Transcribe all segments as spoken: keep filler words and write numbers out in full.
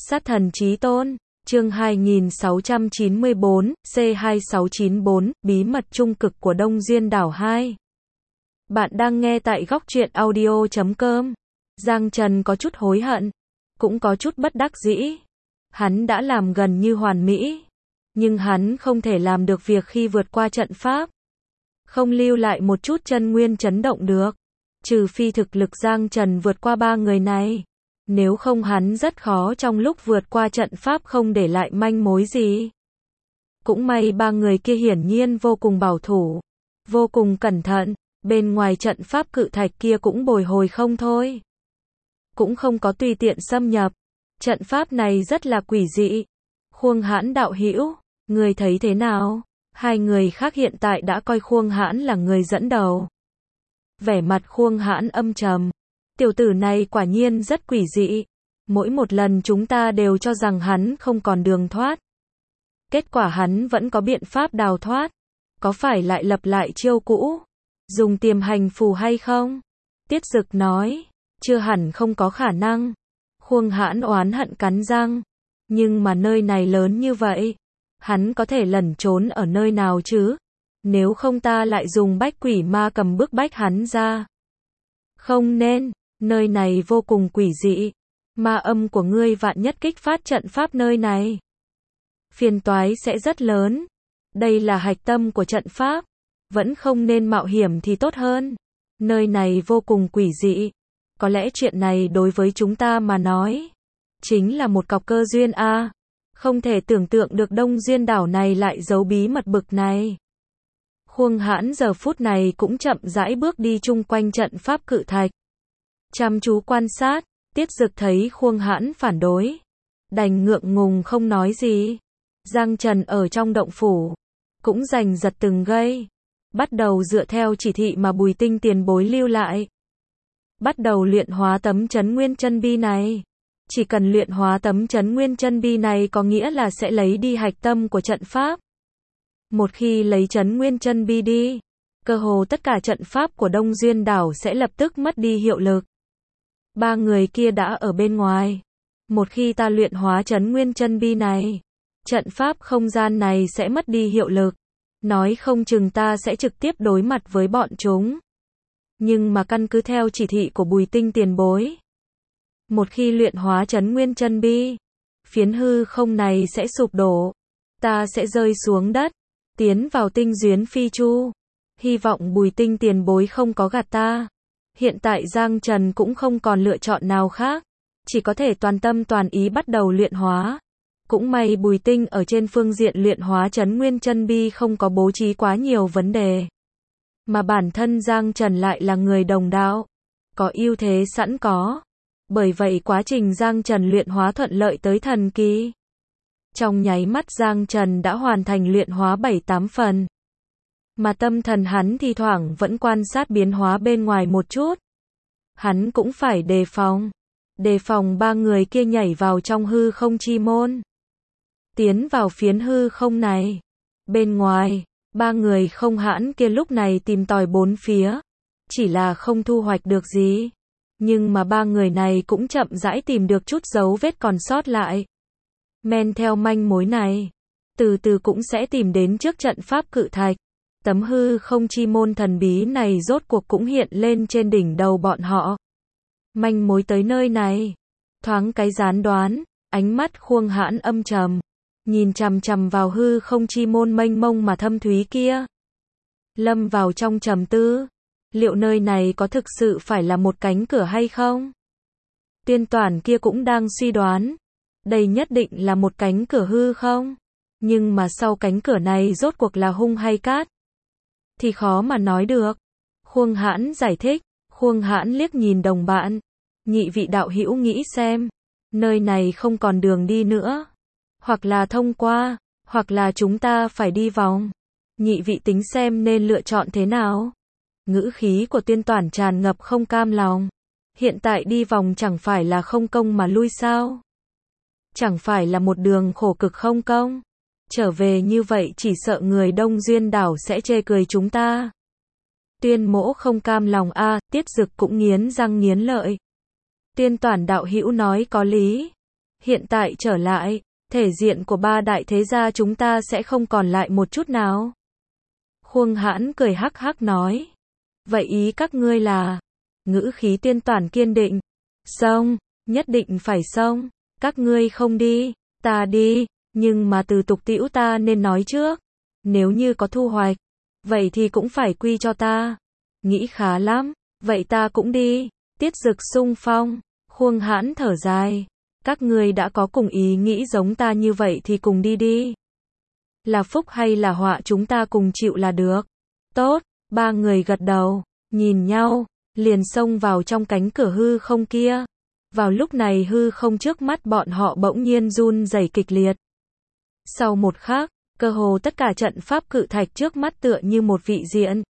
Sát thần chí tôn, chương hai nghìn sáu trăm chín mươi bốn, C hai sáu chín bốn, bí mật trung cực của Đông Duyên đảo hai. Bạn đang nghe tại góc truyện audio chấm com. Giang Trần có chút hối hận, cũng có chút bất đắc dĩ. Hắn đã làm gần như hoàn mỹ, nhưng hắn không thể làm được việc khi vượt qua trận pháp. Không lưu lại một chút chân nguyên chấn động được, trừ phi thực lực Giang Trần vượt qua ba người này. Nếu không hắn rất khó trong lúc vượt qua trận pháp không để lại manh mối gì. Cũng may ba người kia hiển nhiên vô cùng bảo thủ, vô cùng cẩn thận, bên ngoài trận pháp cự thạch kia cũng bồi hồi không thôi. Cũng không có tùy tiện xâm nhập, trận pháp này rất là quỷ dị. Khuông Hãn đạo hữu, người thấy thế nào? Hai người khác hiện tại đã coi Khuông Hãn là người dẫn đầu. Vẻ mặt Khuông Hãn âm trầm. Tiểu tử này quả nhiên rất quỷ dị. Mỗi một lần chúng ta đều cho rằng hắn không còn đường thoát. Kết quả hắn vẫn có biện pháp đào thoát. Có phải lại lập lại chiêu cũ? Dùng tiềm hành phù hay không? Tiết Dực nói. Chưa hẳn không có khả năng. Khuông Hãn oán hận cắn răng. Nhưng mà nơi này lớn như vậy, hắn có thể lẩn trốn ở nơi nào chứ? Nếu không ta lại dùng bách quỷ ma cầm bức bách hắn ra. Không nên, nơi này vô cùng quỷ dị. Ma âm của ngươi vạn nhất kích phát trận pháp nơi này, phiền toái sẽ rất lớn. Đây là hạch tâm của trận pháp, vẫn không nên mạo hiểm thì tốt hơn. Nơi này vô cùng quỷ dị. Có lẽ chuyện này đối với chúng ta mà nói chính là một cọc cơ duyên a. À, không thể tưởng tượng được Đông Duyên đảo này lại giấu bí mật bực này. Khuông Hãn giờ phút này cũng chậm rãi bước đi chung quanh trận pháp cự thạch, chăm chú quan sát. Tiết Dực thấy Khuông Hãn phản đối, đành ngượng ngùng không nói gì. Giang Trần ở trong động phủ cũng giành giật từng gây, bắt đầu dựa theo chỉ thị mà Bùi Tinh tiền bối lưu lại, bắt đầu luyện hóa tấm chấn nguyên chân bi này. Chỉ cần luyện hóa tấm chấn nguyên chân bi này có nghĩa là sẽ lấy đi hạch tâm của trận pháp. Một khi lấy chấn nguyên chân bi đi, cơ hồ tất cả trận pháp của Đông Duyên đảo sẽ lập tức mất đi hiệu lực. Ba người kia đã ở bên ngoài. Một khi ta luyện hóa chấn nguyên chân bi này, trận pháp không gian này sẽ mất đi hiệu lực. Nói không chừng ta sẽ trực tiếp đối mặt với bọn chúng. Nhưng mà căn cứ theo chỉ thị của Bùi Tinh tiền bối, một khi luyện hóa chấn nguyên chân bi, phiến hư không này sẽ sụp đổ. Ta sẽ rơi xuống đất, tiến vào tinh duyến phi chu. Hy vọng Bùi Tinh tiền bối không có gạt ta. Hiện tại Giang Trần cũng không còn lựa chọn nào khác, chỉ có thể toàn tâm toàn ý bắt đầu luyện hóa. Cũng may Bùi Tinh ở trên phương diện luyện hóa chấn nguyên chân bi không có bố trí quá nhiều vấn đề. Mà bản thân Giang Trần lại là người đồng đạo, có ưu thế sẵn có. Bởi vậy quá trình Giang Trần luyện hóa thuận lợi tới thần kỳ. Trong nháy mắt Giang Trần đã hoàn thành luyện hóa bảy tám phần. Mà tâm thần hắn thi thoảng vẫn quan sát biến hóa bên ngoài một chút. Hắn cũng phải đề phòng. Đề phòng ba người kia nhảy vào trong hư không chi môn, tiến vào phiến hư không này. Bên ngoài, ba người Không Hãn kia lúc này tìm tòi bốn phía, chỉ là không thu hoạch được gì. Nhưng mà ba người này cũng chậm rãi tìm được chút dấu vết còn sót lại. Men theo manh mối này, từ từ cũng sẽ tìm đến trước trận pháp cự thạch. Tấm hư không chi môn thần bí này rốt cuộc cũng hiện lên trên đỉnh đầu bọn họ. Manh mối tới nơi này, thoáng cái gián đoán, ánh mắt Khuông Hãn âm trầm, nhìn chằm chằm vào hư không chi môn mênh mông mà thâm thúy kia. Lâm vào trong trầm tư, liệu nơi này có thực sự phải là một cánh cửa hay không? Tiên Toản kia cũng đang suy đoán, đây nhất định là một cánh cửa hư không? Nhưng mà sau cánh cửa này rốt cuộc là hung hay cát thì khó mà nói được. Khuông Hãn giải thích. Khuông Hãn liếc nhìn đồng bạn. Nhị vị đạo hữu nghĩ xem, nơi này không còn đường đi nữa. Hoặc là thông qua, hoặc là chúng ta phải đi vòng. Nhị vị tính xem nên lựa chọn thế nào? Ngữ khí của Tiên Toản tràn ngập không cam lòng. Hiện tại đi vòng chẳng phải là không công mà lui sao? Chẳng phải là một đường khổ cực không công? Trở về như vậy chỉ sợ người Đông Duyên đảo sẽ chê cười chúng ta. Tuyên Mỗ không cam lòng a. À, Tiết Dực cũng nghiến răng nghiến lợi. Tiên Toản đạo hữu nói có lý. Hiện tại trở lại, thể diện của ba đại thế gia chúng ta sẽ không còn lại một chút nào. Khuông Hãn cười hắc hắc nói. Vậy ý các ngươi là? Ngữ khí Tiên Toản kiên định. Xông, nhất định phải xông. Các ngươi không đi, ta đi, nhưng mà từ tục tĩu ta nên nói trước. Nếu như có thu hoạch, vậy thì cũng phải quy cho ta. Nghĩ khá lắm, vậy ta cũng đi. Tiết Dực xung phong. Khuông Hãn thở dài. Các ngươi đã có cùng ý nghĩ giống ta như vậy thì cùng đi đi. Là phúc hay là họa chúng ta cùng chịu là được. Tốt, ba người gật đầu, nhìn nhau, liền xông vào trong cánh cửa hư không kia. Vào lúc này hư không trước mắt bọn họ bỗng nhiên run rẩy kịch liệt. Sau một khắc, cơ hồ tất cả trận pháp cự thạch trước mắt tựa như một vị diện.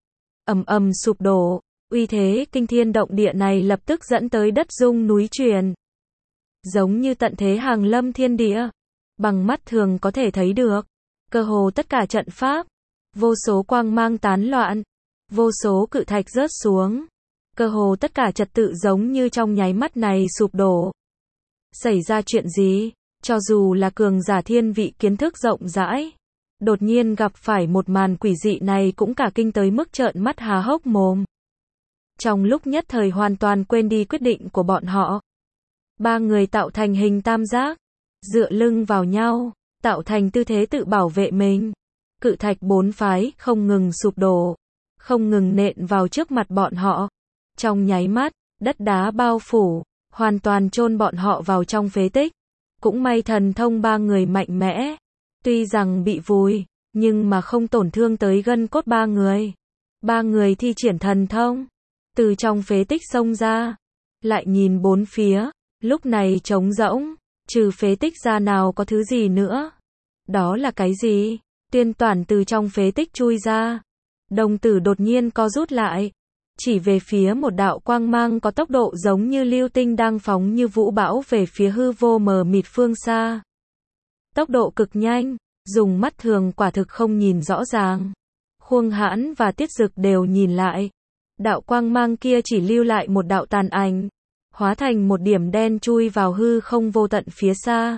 Ầm ầm sụp đổ, uy thế kinh thiên động địa này lập tức dẫn tới đất rung núi chuyển. Giống như tận thế hàng lâm thiên địa, bằng mắt thường có thể thấy được, cơ hồ tất cả trận pháp, vô số quang mang tán loạn, vô số cự thạch rớt xuống, cơ hồ tất cả trật tự giống như trong nháy mắt này sụp đổ. Xảy ra chuyện gì? Cho dù là cường giả thiên vị kiến thức rộng rãi, đột nhiên gặp phải một màn quỷ dị này cũng cả kinh tới mức trợn mắt há hốc mồm. Trong lúc nhất thời hoàn toàn quên đi quyết định của bọn họ. Ba người tạo thành hình tam giác, dựa lưng vào nhau, tạo thành tư thế tự bảo vệ mình. Cự thạch bốn phái không ngừng sụp đổ, không ngừng nện vào trước mặt bọn họ. Trong nháy mắt, đất đá bao phủ, hoàn toàn chôn bọn họ vào trong phế tích. Cũng may thần thông ba người mạnh mẽ, tuy rằng bị vùi, nhưng mà không tổn thương tới gân cốt ba người. Ba người thi triển thần thông, từ trong phế tích xông ra, lại nhìn bốn phía, lúc này trống rỗng, trừ phế tích ra nào có thứ gì nữa. Đó là cái gì? Tiên Toản từ trong phế tích chui ra, đồng tử đột nhiên co rút lại, chỉ về phía một đạo quang mang có tốc độ giống như lưu tinh đang phóng như vũ bão về phía hư vô mờ mịt phương xa. Tốc độ cực nhanh, dùng mắt thường quả thực không nhìn rõ ràng. Khuông Hãn và Tiết Dực đều nhìn lại. Đạo quang mang kia chỉ lưu lại một đạo tàn ảnh, hóa thành một điểm đen chui vào hư không vô tận phía xa.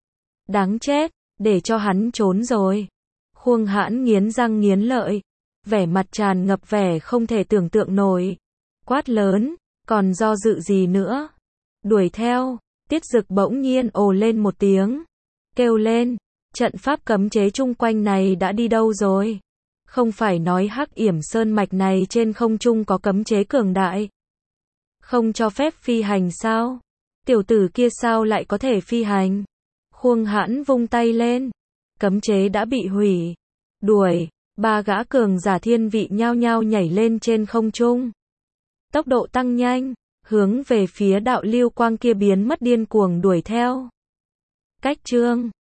Đáng chết, để cho hắn trốn rồi. Khuông Hãn nghiến răng nghiến lợi, vẻ mặt tràn ngập vẻ không thể tưởng tượng nổi. Quát lớn, còn do dự gì nữa? Đuổi theo. Tiết Dực bỗng nhiên ồ lên một tiếng, kêu lên, trận pháp cấm chế chung quanh này đã đi đâu rồi? Không phải nói Hắc Yểm Sơn mạch này trên không trung có cấm chế cường đại, không cho phép phi hành sao? Tiểu tử kia sao lại có thể phi hành? Khuông Hãn vung tay lên, cấm chế đã bị hủy. Đuổi, ba gã cường giả thiên vị nhao nhao nhảy lên trên không trung. Tốc độ tăng nhanh, hướng về phía đạo lưu quang kia biến mất điên cuồng đuổi theo. Cách chương